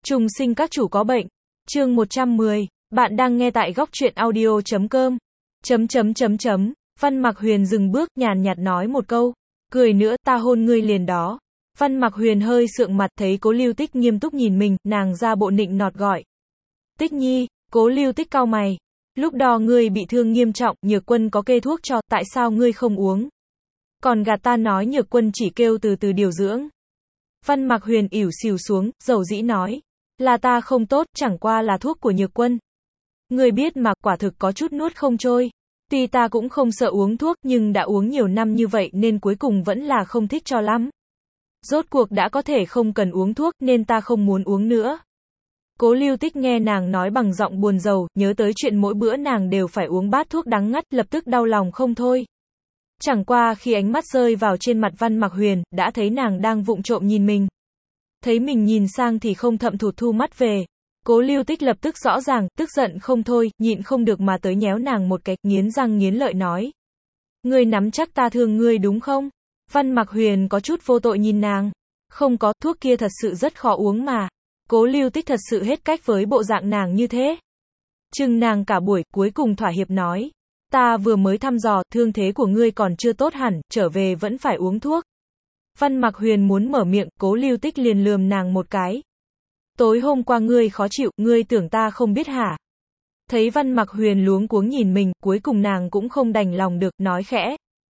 Trùng sinh các chủ có bệnh. Chương 110. Bạn đang nghe tại góc truyện audio.com. Văn Mặc Huyền dừng bước, nhàn nhạt nói một câu. Cười nữa, ta hôn ngươi liền đó. Văn Mặc Huyền hơi sượng mặt, thấy Cố Lưu Tích nghiêm túc nhìn mình, nàng ra bộ nịnh nọt gọi. Tích nhi. Cố Lưu Tích cau mày. Lúc đó ngươi bị thương nghiêm trọng, Nhược Quân có kê thuốc cho, tại sao ngươi không uống? Còn gạt ta nói Nhược Quân chỉ kêu từ từ điều dưỡng. Văn Mặc Huyền ỉu xìu xuống, dầu dĩ nói. Là ta không tốt, chẳng qua là thuốc của Nhược Quân. Ngươi biết mà, quả thực có chút nuốt không trôi. Tuy ta cũng không sợ uống thuốc, nhưng đã uống nhiều năm như vậy nên cuối cùng vẫn là không thích cho lắm. Rốt cuộc đã có thể không cần uống thuốc nên ta không muốn uống nữa. Cố Lưu Tích nghe nàng nói bằng giọng buồn rầu, nhớ tới chuyện mỗi bữa nàng đều phải uống bát thuốc đắng ngắt, lập tức đau lòng không thôi. Chẳng qua khi ánh mắt rơi vào trên mặt Văn Mặc Huyền, đã thấy nàng đang vụng trộm nhìn mình. Thấy mình nhìn sang thì không thậm thụt thu mắt về. Cố Lưu Tích lập tức rõ ràng, tức giận không thôi, nhịn không được mà tới nhéo nàng một cái, nghiến răng nghiến lợi nói. Ngươi nắm chắc ta thương ngươi đúng không? Văn Mặc Huyền có chút vô tội nhìn nàng. Không có, thuốc kia thật sự rất khó uống mà. Cố Lưu Tích thật sự hết cách với bộ dạng nàng như thế. Chừng nàng cả buổi, cuối cùng thỏa hiệp nói. Ta vừa mới thăm dò, thương thế của ngươi còn chưa tốt hẳn, trở về vẫn phải uống thuốc. Văn Mặc Huyền muốn mở miệng, Cố Lưu Tích liền lườm nàng một cái. Tối hôm qua ngươi khó chịu, ngươi tưởng ta không biết hả? Thấy Văn Mặc Huyền luống cuống nhìn mình, cuối cùng nàng cũng không đành lòng được, nói khẽ.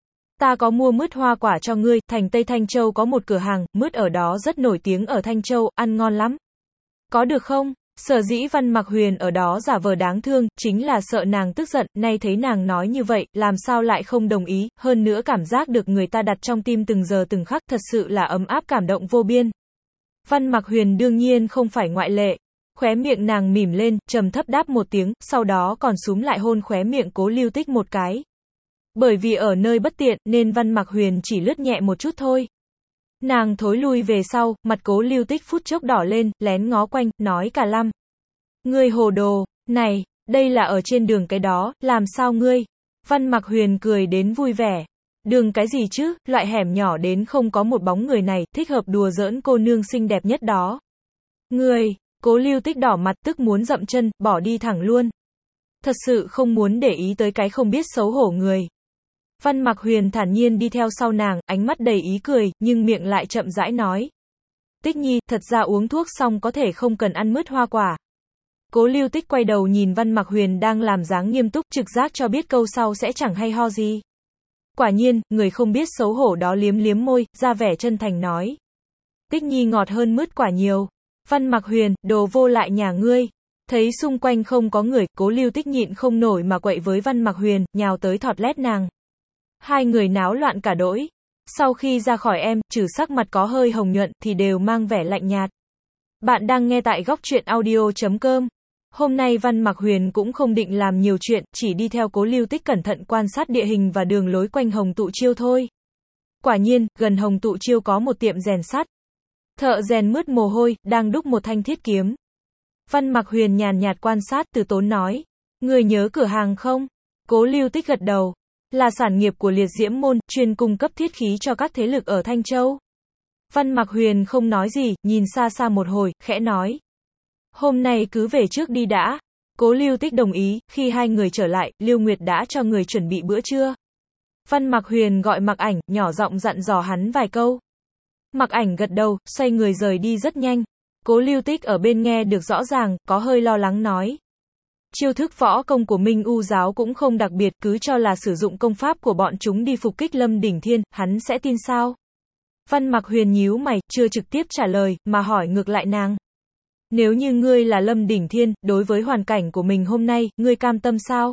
Ta có mua mứt hoa quả cho ngươi, thành Tây Thanh Châu có một cửa hàng, mứt ở đó rất nổi tiếng ở Thanh Châu, ăn ngon lắm. Có được không? Sở dĩ Văn Mặc Huyền ở đó giả vờ đáng thương, chính là sợ nàng tức giận, nay thấy nàng nói như vậy, làm sao lại không đồng ý, hơn nữa cảm giác được người ta đặt trong tim từng giờ từng khắc, thật sự là ấm áp cảm động vô biên. Văn Mặc Huyền đương nhiên không phải ngoại lệ. Khóe miệng nàng mỉm lên, trầm thấp đáp một tiếng, sau đó còn súm lại hôn khóe miệng Cố Lưu Tích một cái. Bởi vì ở nơi bất tiện, nên Văn Mặc Huyền chỉ lướt nhẹ một chút thôi. Nàng thối lui về sau, mặt Cố Lưu Tích phút chốc đỏ lên, lén ngó quanh, nói cả lăm. Ngươi hồ đồ, này, đây là ở trên đường cái đó, làm sao ngươi? Văn Mặc Huyền cười đến vui vẻ. Đường cái gì chứ, loại hẻm nhỏ đến không có một bóng người này, thích hợp đùa giỡn cô nương xinh đẹp nhất đó. Ngươi, Cố Lưu Tích đỏ mặt tức muốn dậm chân, bỏ đi thẳng luôn. Thật sự không muốn để ý tới cái không biết xấu hổ người. Văn Mặc Huyền thản nhiên đi theo sau nàng, ánh mắt đầy ý cười, nhưng miệng lại chậm rãi nói. Tích nhi, thật ra uống thuốc xong có thể không cần ăn mứt hoa quả. Cố Lưu Tích quay đầu nhìn Văn Mặc Huyền đang làm dáng nghiêm túc, trực giác cho biết câu sau sẽ chẳng hay ho gì. Quả nhiên, người không biết xấu hổ đó liếm liếm môi, ra vẻ chân thành nói. Tích nhi ngọt hơn mứt quả nhiều. Văn Mặc Huyền, đồ vô lại nhà ngươi. Thấy xung quanh không có người, Cố Lưu Tích nhịn không nổi mà quậy với Văn Mặc Huyền, nhào tới thọt lét nàng. Hai người náo loạn cả đỗi. Sau khi ra khỏi em, trừ sắc mặt có hơi hồng nhuận, thì đều mang vẻ lạnh nhạt. Bạn đang nghe tại góc truyện audio.com. Hôm nay Văn Mặc Huyền cũng không định làm nhiều chuyện, chỉ đi theo Cố Lưu Tích cẩn thận quan sát địa hình và đường lối quanh Hồng Tụ Chiêu thôi. Quả nhiên, gần Hồng Tụ Chiêu có một tiệm rèn sắt. Thợ rèn mướt mồ hôi, đang đúc một thanh thiết kiếm. Văn Mặc Huyền nhàn nhạt quan sát, từ tốn nói. Người nhớ cửa hàng không? Cố Lưu Tích gật đầu. Là sản nghiệp của Liệt Diễm Môn, chuyên cung cấp thiết khí cho các thế lực ở Thanh Châu. Văn Mặc Huyền không nói gì, nhìn xa xa một hồi, khẽ nói. Hôm nay cứ về trước đi đã. Cố Lưu Tích đồng ý, khi hai người trở lại, Lưu Nguyệt đã cho người chuẩn bị bữa trưa. Văn Mặc Huyền gọi Mặc Ảnh, nhỏ giọng dặn dò hắn vài câu. Mặc Ảnh gật đầu, xoay người rời đi rất nhanh. Cố Lưu Tích ở bên nghe được rõ ràng, có hơi lo lắng nói. Chiêu thức võ công của Minh U giáo cũng không đặc biệt, cứ cho là sử dụng công pháp của bọn chúng đi phục kích Lâm Đỉnh Thiên, hắn sẽ tin sao? Văn Mặc Huyền nhíu mày, chưa trực tiếp trả lời, mà hỏi ngược lại nàng. Nếu như ngươi là Lâm Đỉnh Thiên, đối với hoàn cảnh của mình hôm nay, ngươi cam tâm sao?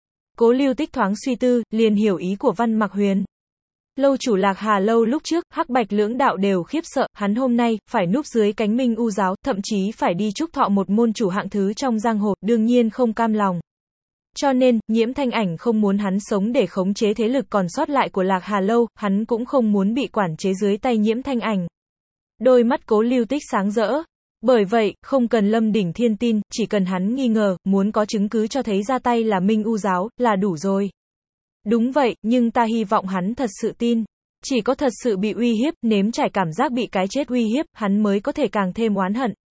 Cố Lưu Tích thoáng suy tư, liền hiểu ý của Văn Mặc Huyền. Lâu chủ Lạc Hà lâu lúc trước, Hắc Bạch lưỡng đạo đều khiếp sợ, hắn hôm nay, phải núp dưới cánh Minh U giáo, thậm chí phải đi chúc thọ một môn chủ hạng thứ trong giang hồ, đương nhiên không cam lòng. Cho nên, Nhiễm Thanh Ảnh không muốn hắn sống để khống chế thế lực còn sót lại của Lạc Hà lâu, hắn cũng không muốn bị quản chế dưới tay Nhiễm Thanh Ảnh. Đôi mắt Cố Lưu Tích sáng rỡ. Bởi vậy, không cần Lâm Đỉnh Thiên tin, chỉ cần hắn nghi ngờ, muốn có chứng cứ cho thấy ra tay là Minh U giáo, là đủ rồi. Đúng vậy, nhưng ta hy vọng hắn thật sự tin. Chỉ có thật sự bị uy hiếp, nếm trải cảm giác bị cái chết uy hiếp, hắn mới có thể càng thêm oán hận.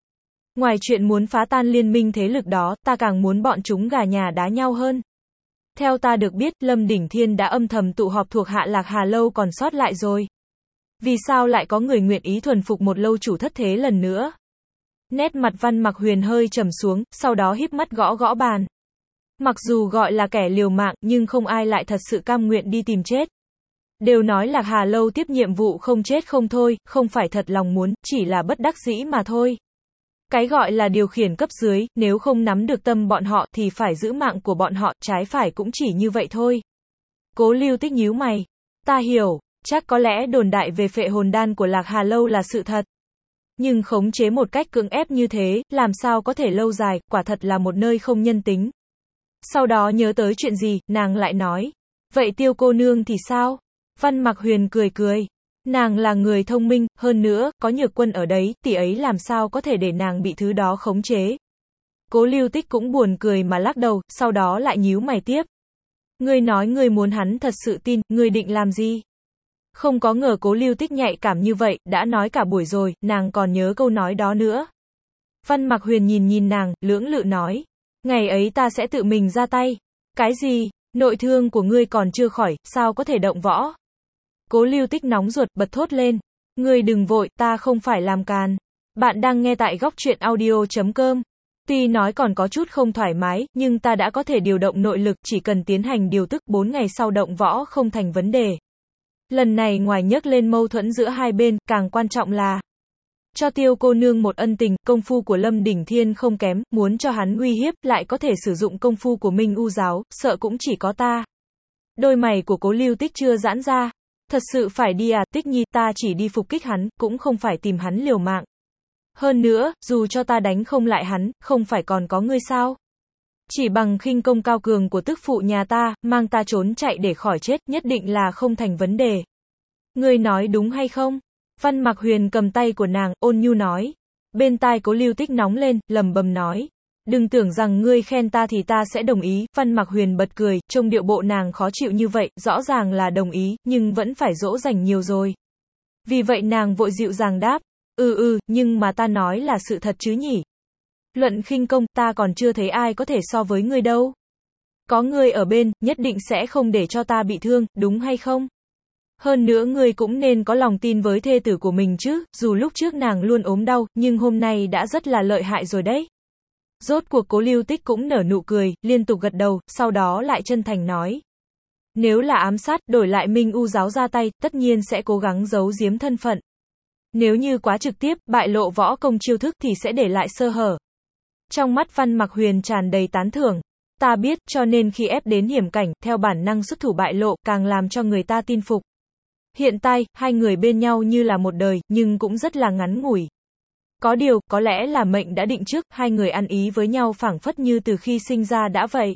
Ngoài chuyện muốn phá tan liên minh thế lực đó, ta càng muốn bọn chúng gà nhà đá nhau hơn. Theo ta được biết, Lâm Đỉnh Thiên đã âm thầm tụ họp thuộc hạ Lạc Hà Lâu còn sót lại rồi. Vì sao lại có người nguyện ý thuần phục một lâu chủ thất thế lần nữa? Nét mặt Văn Mặc Huyền hơi trầm xuống, sau đó híp mắt gõ gõ bàn. Mặc dù gọi là kẻ liều mạng, nhưng không ai lại thật sự cam nguyện đi tìm chết. Đều nói Lạc Hà Lâu tiếp nhiệm vụ không chết không thôi, không phải thật lòng muốn, chỉ là bất đắc dĩ mà thôi. Cái gọi là điều khiển cấp dưới, nếu không nắm được tâm bọn họ thì phải giữ mạng của bọn họ, trái phải cũng chỉ như vậy thôi. Cố Lưu Tích nhíu mày. Ta hiểu, chắc có lẽ đồn đại về phệ hồn đan của Lạc Hà Lâu là sự thật. Nhưng khống chế một cách cưỡng ép như thế, làm sao có thể lâu dài, quả thật là một nơi không nhân tính. Sau đó nhớ tới chuyện gì, nàng lại nói. Vậy Tiêu cô nương thì sao? Văn Mặc Huyền cười cười. Nàng là người thông minh, hơn nữa, có Nhược Quân ở đấy, tỷ ấy làm sao có thể để nàng bị thứ đó khống chế. Cố Lưu Tích cũng buồn cười mà lắc đầu, sau đó lại nhíu mày tiếp. Ngươi nói ngươi muốn hắn thật sự tin, ngươi định làm gì? Không có ngờ Cố Lưu Tích nhạy cảm như vậy, đã nói cả buổi rồi, nàng còn nhớ câu nói đó nữa. Văn Mặc Huyền nhìn nàng, lưỡng lự nói. Ngày ấy ta sẽ tự mình ra tay. Cái gì? Nội thương của ngươi còn chưa khỏi, sao có thể động võ? Cố Lưu Tích nóng ruột, bật thốt lên. Ngươi đừng vội, ta không phải làm càn. Bạn đang nghe tại góc truyện audio.com. Tuy nói còn có chút không thoải mái, nhưng ta đã có thể điều động nội lực, chỉ cần tiến hành điều tức 4 ngày sau động võ không thành vấn đề. Lần này ngoài nhắc lên mâu thuẫn giữa hai bên, càng quan trọng là cho Tiêu cô nương một ân tình, công phu của Lâm Đỉnh Thiên không kém, muốn cho hắn uy hiếp, lại có thể sử dụng công phu của Minh U giáo, sợ cũng chỉ có ta. Đôi mày của Cố Lưu Tích chưa giãn ra. Thật sự phải đi à, Tích Nhi, ta chỉ đi phục kích hắn, cũng không phải tìm hắn liều mạng. Hơn nữa, dù cho ta đánh không lại hắn, không phải còn có ngươi sao? Chỉ bằng khinh công cao cường của tức phụ nhà ta, mang ta trốn chạy để khỏi chết, nhất định là không thành vấn đề. Ngươi nói đúng hay không? Văn Mặc Huyền cầm tay của nàng, ôn nhu nói. Bên tai Cố Lưu Tích nóng lên, lầm bầm nói. Đừng tưởng rằng ngươi khen ta thì ta sẽ đồng ý. Văn Mặc Huyền bật cười, trông điệu bộ nàng khó chịu như vậy, rõ ràng là đồng ý, nhưng vẫn phải dỗ dành nhiều rồi. Vì vậy nàng vội dịu dàng đáp. Nhưng mà ta nói là sự thật chứ nhỉ? Luận khinh công, ta còn chưa thấy ai có thể so với ngươi đâu. Có ngươi ở bên, nhất định sẽ không để cho ta bị thương, đúng hay không? Hơn nữa ngươi cũng nên có lòng tin với thê tử của mình chứ, dù lúc trước nàng luôn ốm đau, nhưng hôm nay đã rất là lợi hại rồi đấy. Rốt cuộc Cố Lưu Tích cũng nở nụ cười, liên tục gật đầu, sau đó lại chân thành nói. Nếu là ám sát, đổi lại Minh U giáo ra tay, tất nhiên sẽ cố gắng giấu giếm thân phận. Nếu như quá trực tiếp, bại lộ võ công chiêu thức thì sẽ để lại sơ hở. Trong mắt Văn Mặc Huyền tràn đầy tán thưởng. Ta biết, cho nên khi ép đến hiểm cảnh, theo bản năng xuất thủ bại lộ, càng làm cho người ta tin phục. Hiện tại, hai người bên nhau như là một đời, nhưng cũng rất là ngắn ngủi. Có điều, có lẽ là mệnh đã định trước, hai người ăn ý với nhau phảng phất như từ khi sinh ra đã vậy.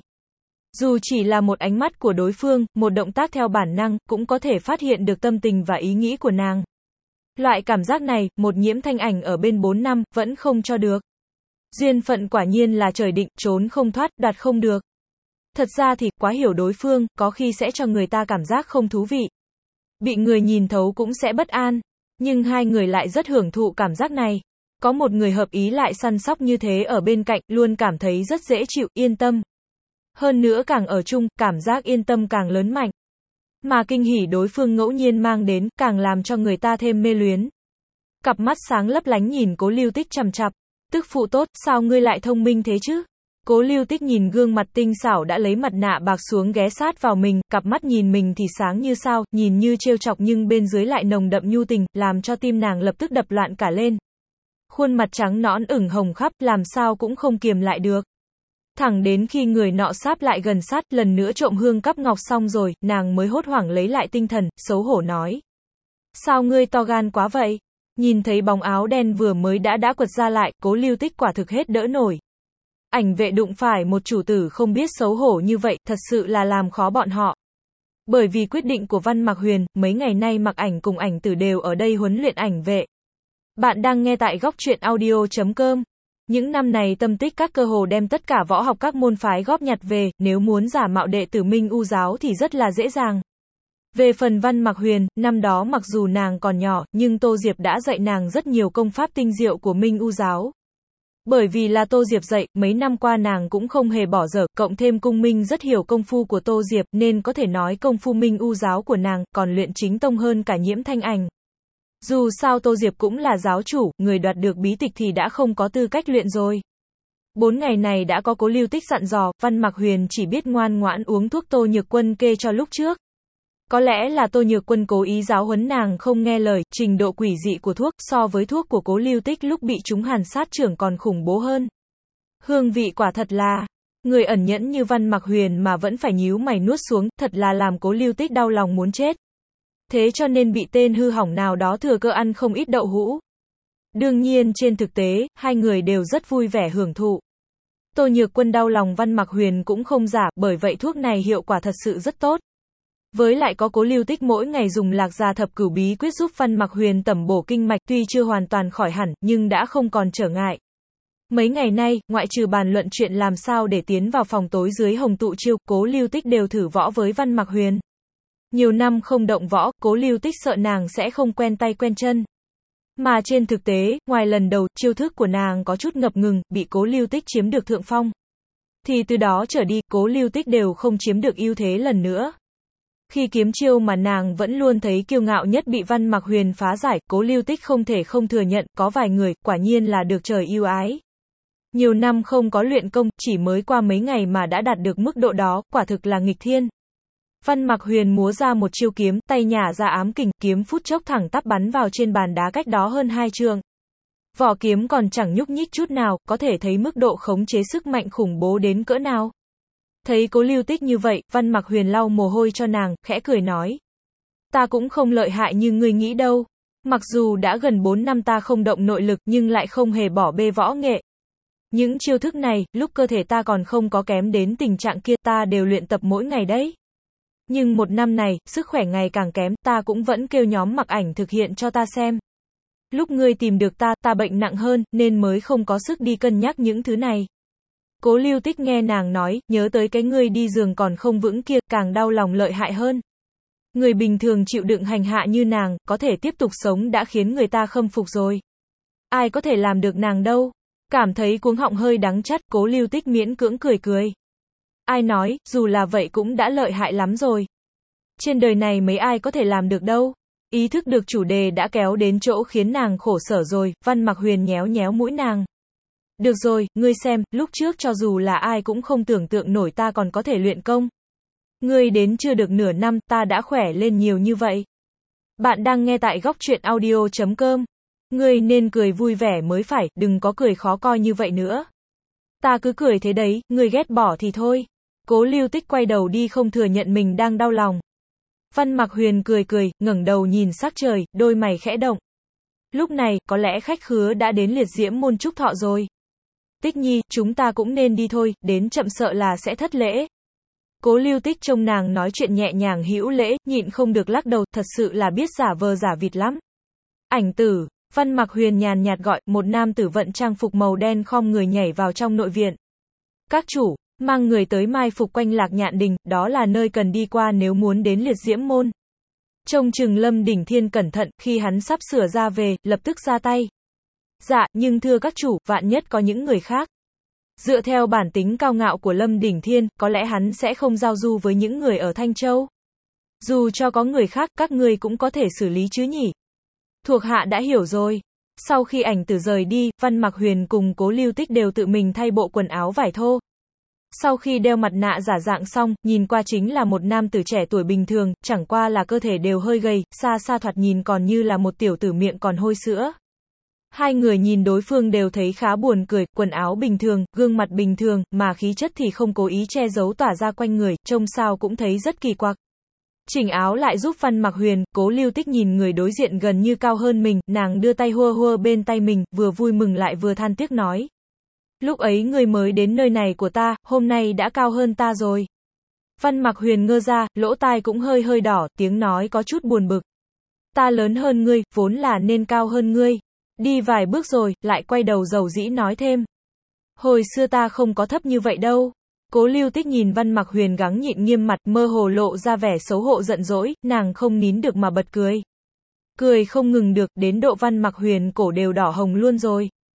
Dù chỉ là một ánh mắt của đối phương, một động tác theo bản năng, cũng có thể phát hiện được tâm tình và ý nghĩ của nàng. Loại cảm giác này, một Nhiễm Thanh Ảnh ở bên 4 năm, vẫn không cho được. Duyên phận quả nhiên là trời định, trốn không thoát, đoạt không được. Thật ra thì, quá hiểu đối phương, có khi sẽ cho người ta cảm giác không thú vị. Bị người nhìn thấu cũng sẽ bất an. Nhưng hai người lại rất hưởng thụ cảm giác này. Có một người hợp ý lại săn sóc như thế ở bên cạnh, luôn cảm thấy rất dễ chịu, yên tâm. Hơn nữa càng ở chung, cảm giác yên tâm càng lớn mạnh. Mà kinh hỉ đối phương ngẫu nhiên mang đến, càng làm cho người ta thêm mê luyến. Cặp mắt sáng lấp lánh nhìn Cố Lưu Tích chằm chặp. Tức phụ tốt, sao ngươi lại thông minh thế chứ? Cố Lưu Tích nhìn gương mặt tinh xảo đã lấy mặt nạ bạc xuống ghé sát vào mình, cặp mắt nhìn mình thì sáng như sao, nhìn như trêu chọc nhưng bên dưới lại nồng đậm nhu tình, làm cho tim nàng lập tức đập loạn cả lên. Khuôn mặt trắng nõn ửng hồng khắp, làm sao cũng không kiềm lại được. Thẳng đến khi người nọ sáp lại gần sát, lần nữa trộm hương cắp ngọc xong rồi, nàng mới hốt hoảng lấy lại tinh thần, xấu hổ nói. Sao ngươi to gan quá vậy? Nhìn thấy bóng áo đen vừa mới đã quật ra lại, Cố Lưu Tích quả thực hết đỡ nổi. Ảnh vệ đụng phải một chủ tử không biết xấu hổ như vậy, thật sự là làm khó bọn họ. Bởi vì quyết định của Văn Mặc Huyền, mấy ngày nay Mặc Ảnh cùng Ảnh Tử đều ở đây huấn luyện ảnh vệ. Bạn đang nghe tại góc truyện audio.com. Những năm này tâm tích các cơ hồ đem tất cả võ học các môn phái góp nhặt về, nếu muốn giả mạo đệ tử Minh U giáo thì rất là dễ dàng. Về phần Văn Mặc Huyền, năm đó mặc dù nàng còn nhỏ, nhưng Tô Diệp đã dạy nàng rất nhiều công pháp tinh diệu của Minh U giáo. Bởi vì là Tô Diệp dạy, mấy năm qua nàng cũng không hề bỏ dở, cộng thêm Cung Minh rất hiểu công phu của Tô Diệp, nên có thể nói công phu Minh U giáo của nàng, còn luyện chính tông hơn cả Nhiễm Thanh Ảnh. Dù sao Tô Diệp cũng là giáo chủ, người đoạt được bí tịch thì đã không có tư cách luyện rồi. 4 ngày này đã có Cố Lưu Tích dặn dò, Văn Mặc Huyền chỉ biết ngoan ngoãn uống thuốc Tô Nhược Quân kê cho lúc trước. Có lẽ là Tô Nhược Quân cố ý giáo huấn nàng không nghe lời, trình độ quỷ dị của thuốc so với thuốc của Cố Lưu Tích lúc bị chúng hàn sát trưởng còn khủng bố hơn. Hương vị quả thật là, người ẩn nhẫn như Văn Mặc Huyền mà vẫn phải nhíu mày nuốt xuống, thật là làm Cố Lưu Tích đau lòng muốn chết. Thế cho nên bị tên hư hỏng nào đó thừa cơ ăn không ít đậu hũ. Đương nhiên trên thực tế, hai người đều rất vui vẻ hưởng thụ. Tô Nhược Quân đau lòng Văn Mặc Huyền cũng không giả, bởi vậy thuốc này hiệu quả thật sự rất tốt. Với lại có Cố Lưu Tích mỗi ngày dùng Lạc Gia Thập Cửu Bí Quyết giúp Văn Mặc Huyền tẩm bổ kinh mạch, tuy chưa hoàn toàn khỏi hẳn, nhưng đã không còn trở ngại. Mấy ngày nay, ngoại trừ bàn luận chuyện làm sao để tiến vào phòng tối dưới Hồng Tụ Chiêu, Cố Lưu Tích đều thử võ với Văn Mặc Huyền. Nhiều năm không động võ, Cố Lưu Tích sợ nàng sẽ không quen tay quen chân. Mà trên thực tế, ngoài lần đầu, chiêu thức của nàng có chút ngập ngừng, bị Cố Lưu Tích chiếm được thượng phong. Thì từ đó trở đi, Cố Lưu Tích đều không chiếm được ưu thế lần nữa. Khi kiếm chiêu mà nàng vẫn luôn thấy kiêu ngạo nhất bị Văn Mặc Huyền phá giải, Cố Lưu Tích không thể không thừa nhận, có vài người, quả nhiên là được trời yêu ái. Nhiều năm không có luyện công, chỉ mới qua mấy ngày mà đã đạt được mức độ đó, quả thực là nghịch thiên. Văn Mặc Huyền múa ra một chiêu kiếm, tay nhả ra ám kình, kiếm phút chốc thẳng tắp bắn vào trên bàn đá cách đó hơn 2 trượng. Vỏ kiếm còn chẳng nhúc nhích chút nào, có thể thấy mức độ khống chế sức mạnh khủng bố đến cỡ nào. Thấy Cố Lưu Tích như vậy, Văn Mặc Huyền lau mồ hôi cho nàng, khẽ cười nói. Ta cũng không lợi hại như ngươi nghĩ đâu. Mặc dù đã gần 4 năm ta không động nội lực nhưng lại không hề bỏ bê võ nghệ. Những chiêu thức này, lúc cơ thể ta còn không có kém đến tình trạng kia ta đều luyện tập mỗi ngày đấy. Nhưng 1 năm này, sức khỏe ngày càng kém, ta cũng vẫn kêu nhóm Mặc Ảnh thực hiện cho ta xem. Lúc ngươi tìm được ta bệnh nặng hơn, nên mới không có sức đi cân nhắc những thứ này. Cố Lưu Tích nghe nàng nói, nhớ tới cái ngươi đi giường còn không vững kia, càng đau lòng lợi hại hơn. Người bình thường chịu đựng hành hạ như nàng, có thể tiếp tục sống đã khiến người ta khâm phục rồi. Ai có thể làm được nàng đâu. Cảm thấy cuống họng hơi đắng chát, Cố Lưu Tích miễn cưỡng cười cười. Ai nói, dù là vậy cũng đã lợi hại lắm rồi. Trên đời này mấy ai có thể làm được đâu. Ý thức được chủ đề đã kéo đến chỗ khiến nàng khổ sở rồi, Văn Mặc Huyền nhéo nhéo mũi nàng. Được rồi, ngươi xem, lúc trước cho dù là ai cũng không tưởng tượng nổi ta còn có thể luyện công. Ngươi đến chưa được nửa năm, ta đã khỏe lên nhiều như vậy. Bạn đang nghe tại Góc Truyện Audio.com. Ngươi nên cười vui vẻ mới phải, đừng có cười khó coi như vậy nữa. Ta cứ cười thế đấy, ngươi ghét bỏ thì thôi. Cố Lưu Tích quay đầu đi không thừa nhận mình đang đau lòng. Văn Mặc Huyền cười cười, ngẩng đầu nhìn sắc trời, đôi mày khẽ động. Lúc này, có lẽ khách khứa đã đến liệt diễm môn chúc thọ rồi. Tích Nhi, chúng ta cũng nên đi thôi, đến chậm sợ là sẽ thất lễ. Cố Lưu Tích trông nàng nói chuyện nhẹ nhàng hữu lễ, nhịn không được lắc đầu, thật sự là biết giả vờ giả vịt lắm. Ảnh Tử, Văn Mặc Huyền nhàn nhạt gọi, một nam tử vận trang phục màu đen khom người nhảy vào trong nội viện. Các chủ, mang người tới mai phục quanh Lạc Nhạn Đình, đó là nơi cần đi qua nếu muốn đến liệt diễm môn. Trông chừng Lâm Đỉnh Thiên cẩn thận, khi hắn sắp sửa ra về, lập tức ra tay. Dạ, nhưng thưa các chủ, vạn nhất có những người khác. Dựa theo bản tính cao ngạo của Lâm Đỉnh Thiên, có lẽ hắn sẽ không giao du với những người ở Thanh Châu. Dù cho có người khác, các ngươi cũng có thể xử lý chứ nhỉ? Thuộc hạ đã hiểu rồi. Sau khi Ảnh Tử rời đi, Văn Mặc Huyền cùng Cố Lưu Tích đều tự mình thay bộ quần áo vải thô. Sau khi đeo mặt nạ giả dạng xong, nhìn qua chính là một nam tử trẻ tuổi bình thường, chẳng qua là cơ thể đều hơi gầy, xa xa thoạt nhìn còn như là một tiểu tử miệng còn hôi sữa. Hai người nhìn đối phương đều thấy khá buồn cười, quần áo bình thường, gương mặt bình thường, mà khí chất thì không cố ý che giấu tỏa ra quanh người, trông sao cũng thấy rất kỳ quặc. Chỉnh áo lại giúp Văn Mặc Huyền, Cố Lưu Tích nhìn người đối diện gần như cao hơn mình, nàng đưa tay hua hua bên tay mình, vừa vui mừng lại vừa than tiếc nói. Lúc ấy ngươi mới đến nơi này của ta, hôm nay đã cao hơn ta rồi. Văn Mặc Huyền ngơ ra, lỗ tai cũng hơi hơi đỏ, tiếng nói có chút buồn bực. Ta lớn hơn ngươi, vốn là nên cao hơn ngươi. Đi vài bước rồi, lại quay đầu dầu dĩ nói thêm. Hồi xưa ta không có thấp như vậy đâu. Cố Lưu Tích nhìn Văn Mặc Huyền gắng nhịn nghiêm mặt, mơ hồ lộ ra vẻ xấu hổ giận dỗi, nàng không nín được mà bật cười. Cười không ngừng được, đến độ Văn Mặc Huyền cổ đều đỏ hồng luôn rồi.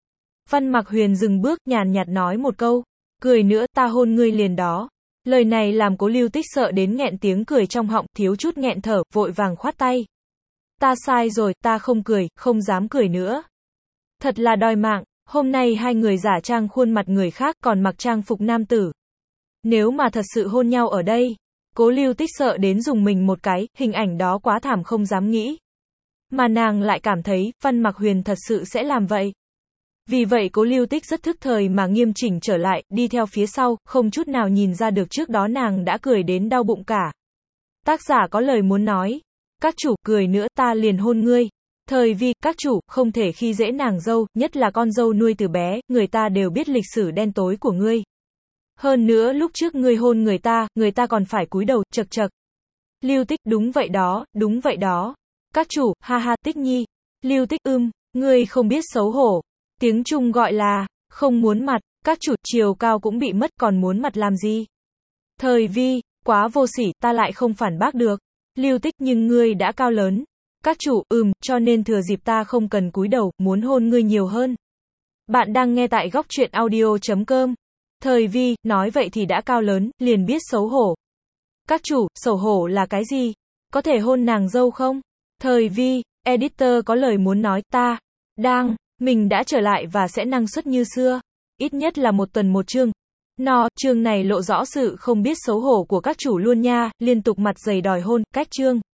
Văn Mặc Huyền dừng bước, nhàn nhạt nói một câu. Cười nữa, ta hôn ngươi liền đó. Lời này làm Cố Lưu Tích sợ đến nghẹn tiếng cười trong họng, thiếu chút nghẹn thở, vội vàng khoát tay. Ta sai rồi, ta không cười, không dám cười nữa. Thật là đòi mạng, hôm nay hai người giả trang khuôn mặt người khác còn mặc trang phục nam tử. Nếu mà thật sự hôn nhau ở đây, Cố Lưu Tích sợ đến dùng mình một cái, hình ảnh đó quá thảm không dám nghĩ. Mà nàng lại cảm thấy, Văn Mặc Huyền thật sự sẽ làm vậy. Vì vậy Cố Lưu Tích rất thức thời mà nghiêm chỉnh trở lại, đi theo phía sau, không chút nào nhìn ra được trước đó nàng đã cười đến đau bụng cả. Tác giả có lời muốn nói. Các chủ, cười nữa, ta liền hôn ngươi. Thời Vi, các chủ, không thể khi dễ nàng dâu, nhất là con dâu nuôi từ bé, người ta đều biết lịch sử đen tối của ngươi. Hơn nữa lúc trước ngươi hôn người ta còn phải cúi đầu, chậc chậc. Lưu Tích, đúng vậy đó, đúng vậy đó. Các chủ, ha ha, Tích nhi. Lưu Tích, ngươi không biết xấu hổ. Tiếng Trung gọi là, không muốn mặt, các chủ, chiều cao cũng bị mất còn muốn mặt làm gì. Thời Vi, quá vô sỉ, ta lại không phản bác được. Lưu Tích, nhưng ngươi đã cao lớn. Các chủ, cho nên thừa dịp ta không cần cúi đầu, muốn hôn ngươi nhiều hơn. Bạn đang nghe tại góc truyện audio.com. Thời Vi, nói vậy thì đã cao lớn, liền biết xấu hổ. Các chủ, xấu hổ là cái gì? Có thể hôn nàng dâu không? Thời Vi, editor có lời muốn nói, mình đã trở lại và sẽ năng suất như xưa. Ít nhất là một tuần một chương. Chương này lộ rõ sự không biết xấu hổ của các chủ luôn nha, liên tục mặt dày đòi hôn, cách chương.